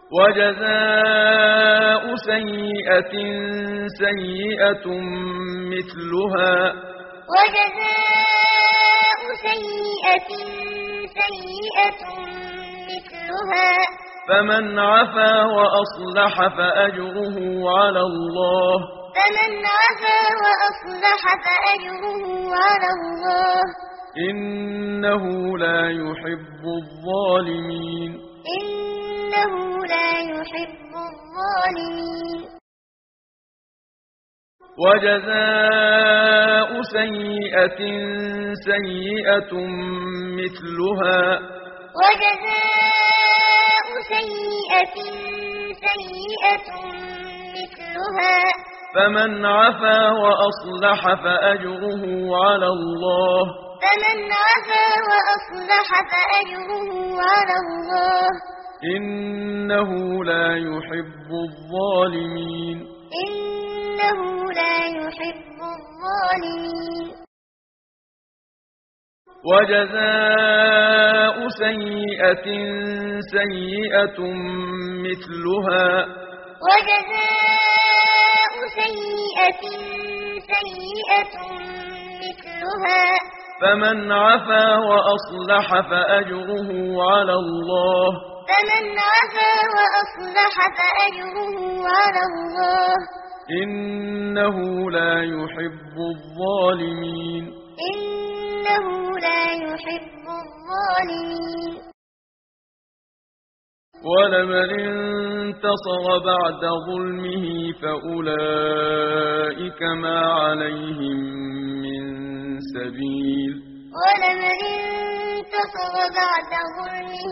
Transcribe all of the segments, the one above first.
وجزاء سيئة سيئة مثلها وجزاء سيئة سيئة مثلها فمن عفا وأصلح فأجره على الله فمن عفا وأصلح فأجره على الله إنه لا يحب الظالمين إنه لا يحب الظالمين وجزاء سيئة سيئة مثلها وجزاء سيئة سيئة مثلها فمن عفا وأصلح فأجره على الله فمن عفا وأصلح فأجره على الله إنه لا يحب الظالمين إنه لا يحب الظالمين وجزاء سيئة سيئة مثلها وجزاء سيئة سيئة مثلها فمن عفا وأصلح فأجره على الله فمن عفا وأصلح فأجره على الله إنه لا يحب الظالمين إنه لا يحب الظالمين ولمن انتصر بعد ظلمه فأولئك ما عليهم من سبيل ولمن انتصر بعد ظلمه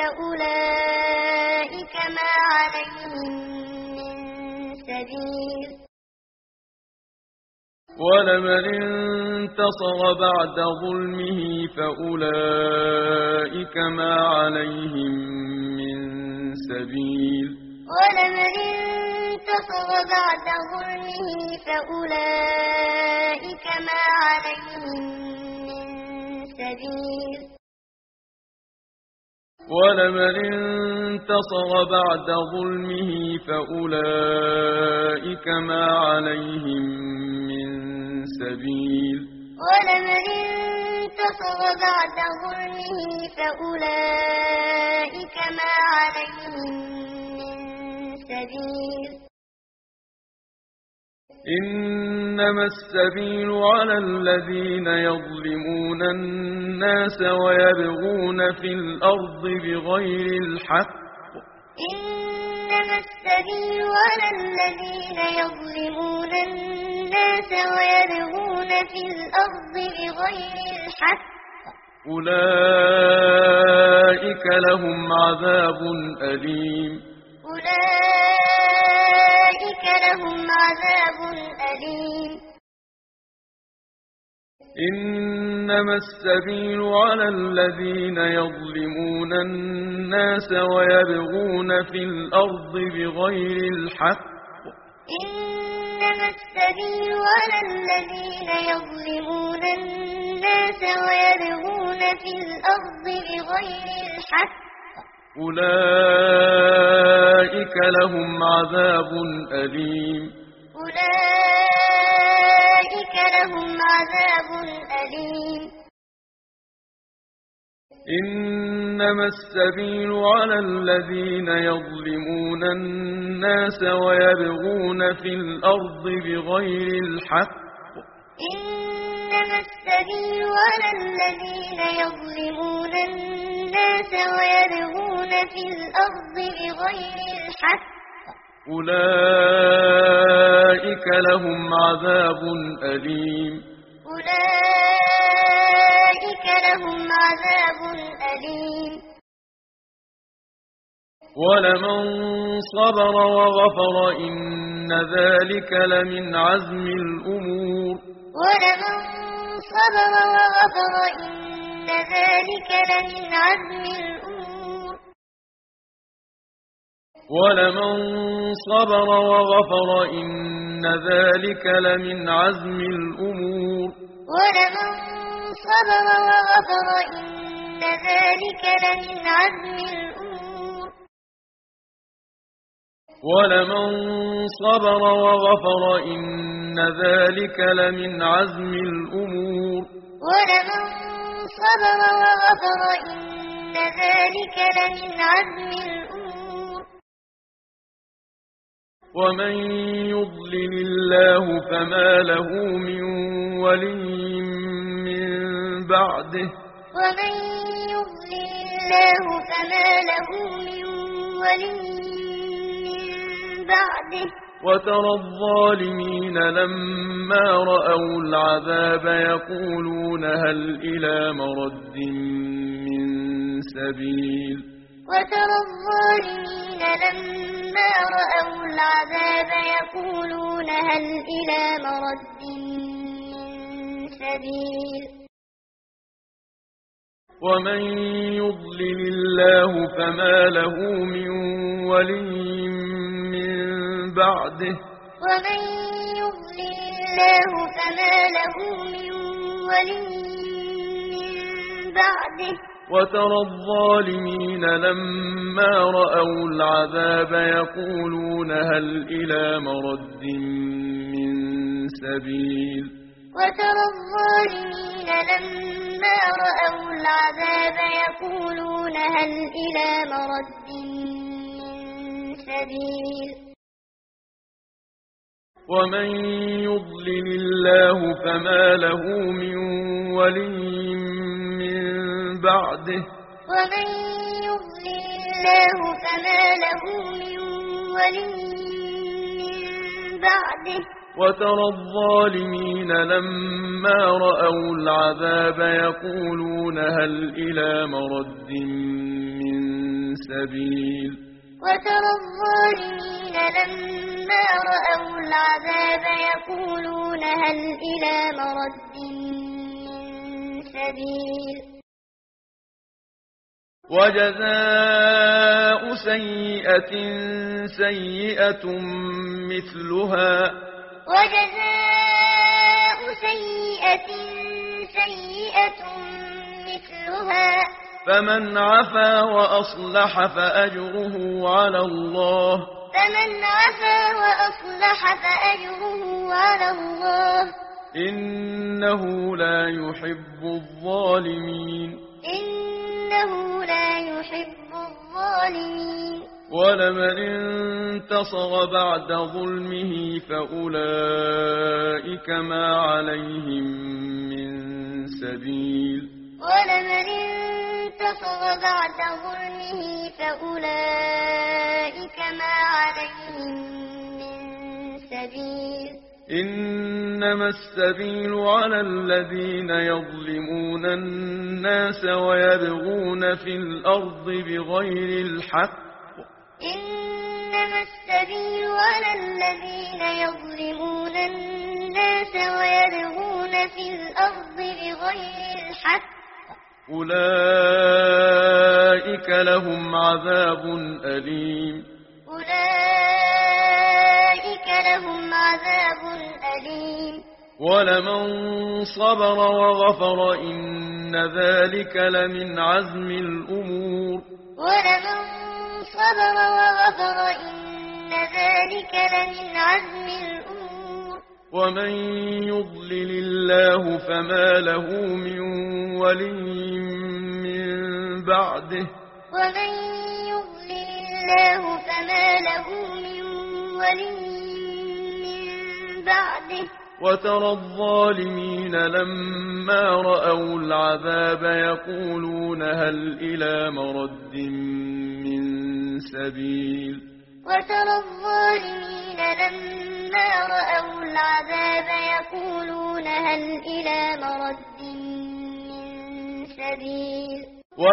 فأولئك ما عليهم من سبيل ولمن انتصر بعد ظلمه فأولئك ما عليهم من سبيل ولمن انتصر بعد ظلمه فأولئك ما عليهم من سبيل ولمن انتصر بعد ظلمه فأولئك ما عليهم من سبيل ولمن انتصر بعد ظلمه فأولئك ما عليهم من سبيل إنما السبيل على الذين يظلمون الناس ويبغون في الأرض بغير الحق إنما السبيل على الذين يظلمون الناس ويبغون في الأرض بغير الحق أولئك لهم عذاب أليم أولئك لهم عذاب أليم إنما السبيل على الذين يظلمون الناس ويبغون في الأرض بغير الحق إنما السبيل على الذين يظلمون الناس ويبغون في الأرض بغير الحق أولئك لهم عذاب أليم أولئك لهم عذاب أليم إنما السبيل على الذين يظلمون الناس ويبغون في الأرض بغير الحق إنما السبيل على الذين يظلمون الناس ويبغون في الأرض بغير الحق أولئك لهم عذاب أليم أولئك لهم عذاب أليم ولمن صبر وغفر إن ذلك لمن عزم الأمور ولمن صبر وغفر إن ذلك لمن عزم الأمور ولمن صبر وغفر إن ذلك لمن عزم الأمور ولمن صبر وغفر إن ذلك لمن عزم الأمور ولمن صبر وغفر إن ذلك لمن عزم الأمور ولمن صبر وغفر إن ذلك لمن عزم الأمور ومن يضلل الله فما له من ولي من بعده ومن يضلل الله فما له من ولي من بعده وترى الظالمين لما رأوا العذاب يقولون هل إلى مرد من سبيل وترى الظالمين لما رأوا العذاب يقولون هل إلى مرد من سبيل ومن يضلل الله فما له من ولي من بعده ومن يضلل الله فما له من ولي من بعده وترى الظالمين لما رأوا العذاب يقولون هل إلى مرد من سبيل وترى الظالمين لما رأوا العذاب يقولون هل إلى مرد من سبيل ومن يضلل الله فما له من ولي من بعده ومن يضلل الله فما له من ولي من بعده وترى الظالمين لما رأوا العذاب يقولون هل إلى مرد من سبيل وترى الظالمين لما رأوا العذاب يقولون هل إلى مرد من سبيل وجزاء سيئة سيئة مثلها وجزاء سيئة سيئة مثلها فمن عفا وأصلح فأجره على الله فمن عفا وأصلح فأجره على الله إنه لا يحب الظالمين إنه لا يحب الظالمين ولمن انتصر بعد ظلمه فأولئك ما عليهم من سبيل ولمن انتصر بعد ظلمه فأولئك ما عليهم من سبيل إنما السبيل على الذين يظلمون الناس ويبغون في الأرض بغير الحق إنما السبيل على الذين يظلمون الناس ويبغون في الأرض بغير الحق أولئك لهم عذاب أليم أولئك لهم عذاب أليم ولمن صبر وغفر إن ذلك لمن عزم الأمور ولمن صبر وغفر إن ذلك لمن عزم الأمور ومن يضلل الله فما له من ولي من بعده ومن يضلل الله فما له من ولي من بعده وترى الظالمين لما رأوا العذاب يقولون هل إلى مرد من سبيل وترى الظالمين لما رأوا العذاب يقولون هل إلى مرد من سبيل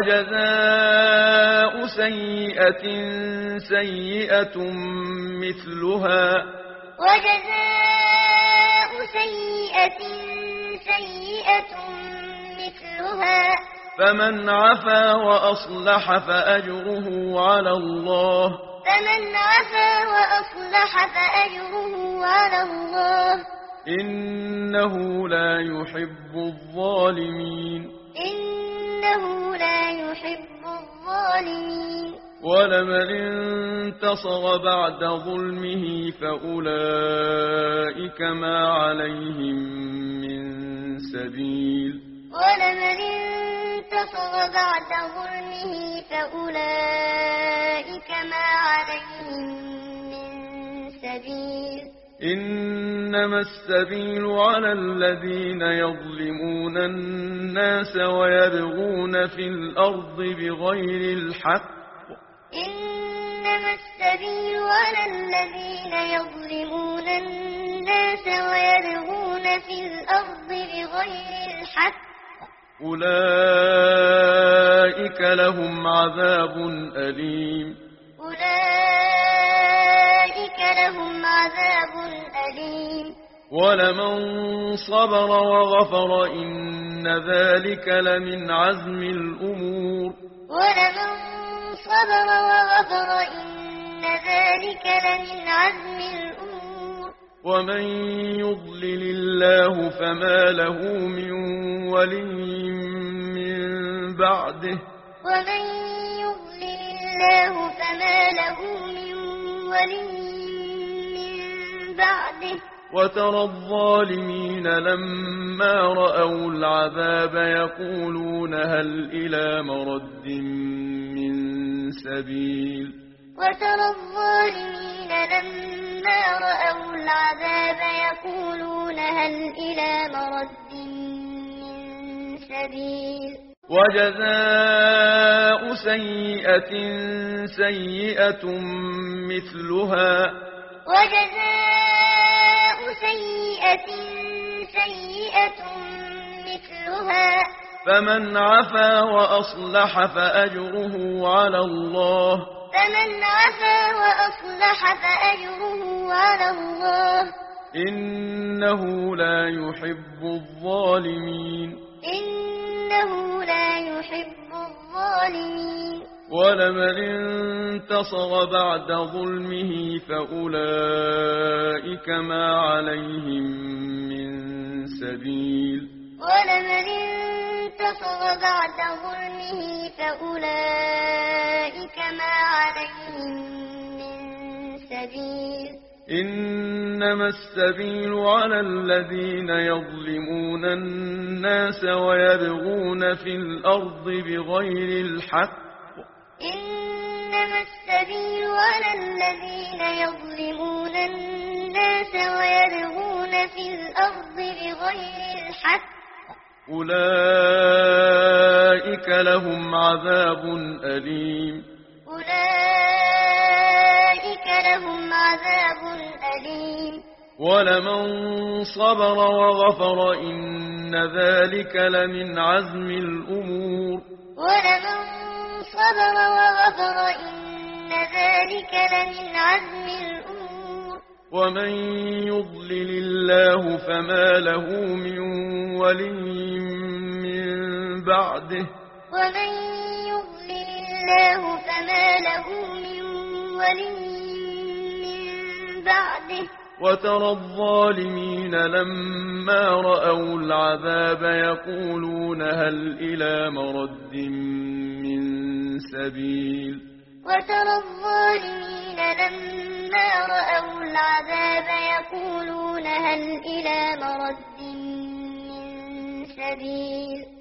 وجزاء سيئة سيئة مثلها وجزاء سيئة سيئة مثلها فمن عفا وأصلح فأجره على الله فمن عفا وأصلح فأجره على الله إنه لا يحب الظالمين إنه لا يحب الظالمين ولمن انتصر بعد ظلمه فأولئك ما عليهم من سبيل ولمن انتصر بعد ظلمه فأولئك ما عليهم من سبيل إنما السبيل على الذين يظلمون الناس ويبغون في الأرض بغير الحق إنما السبيل على الذين يظلمون الناس ويبغون في الأرض بغير الحق أولئك لهم عذاب أليم أولئك لهم عذاب أليم ولمن صبر وغفر إن ذلك لمن عزم الأمور ولمن صبر وغفر إن ذلك لمن عزم الأمور ومن يضلل الله فما له من ولي من بعده ومن يضلل الله فما له من ولي من بعده وترى الظالمين لما رأوا العذاب يقولون هل إلى مرد من سبيل وترى الظالمين لما رأوا العذاب يقولون هل إلى مرد من سبيل وجزاء سيئة سيئة مثلها وجزاء سيئة سيئة مثلها فمن عفا وأصلح فأجره على الله فمن عفا وأصلح فأجره على الله إنه لا يحب الظالمين إنه لا يحب الظالمين ولمن انتصر بعد ظلمه فأولئك ما عليهم من سبيل ولمن انتصر بعد ظلمه فأولئك ما عليهم من سبيل إنما السبيل على الذين يظلمون الناس ويبغون في الأرض بغير الحق إنما السبيل على الذين يظلمون الناس ويبغون في الأرض بغير الحق أولئك لهم عذاب أليم أولئك لهم عذاب أليم ولمن صبر وغفر إن ذلك لمن عزم الأمور ولمن صبر وغفر إن ذلك لمن عزم الأمور ومن يضلل الله فما له من ولي من بعده ومن يضلل الله فما له من ولي من بعده وترى الظالمين لما رأوا العذاب يقولون هل إلى مرد من سبيل وترى الظالمين لما رأوا العذاب يقولون هل إلى مرد من سبيل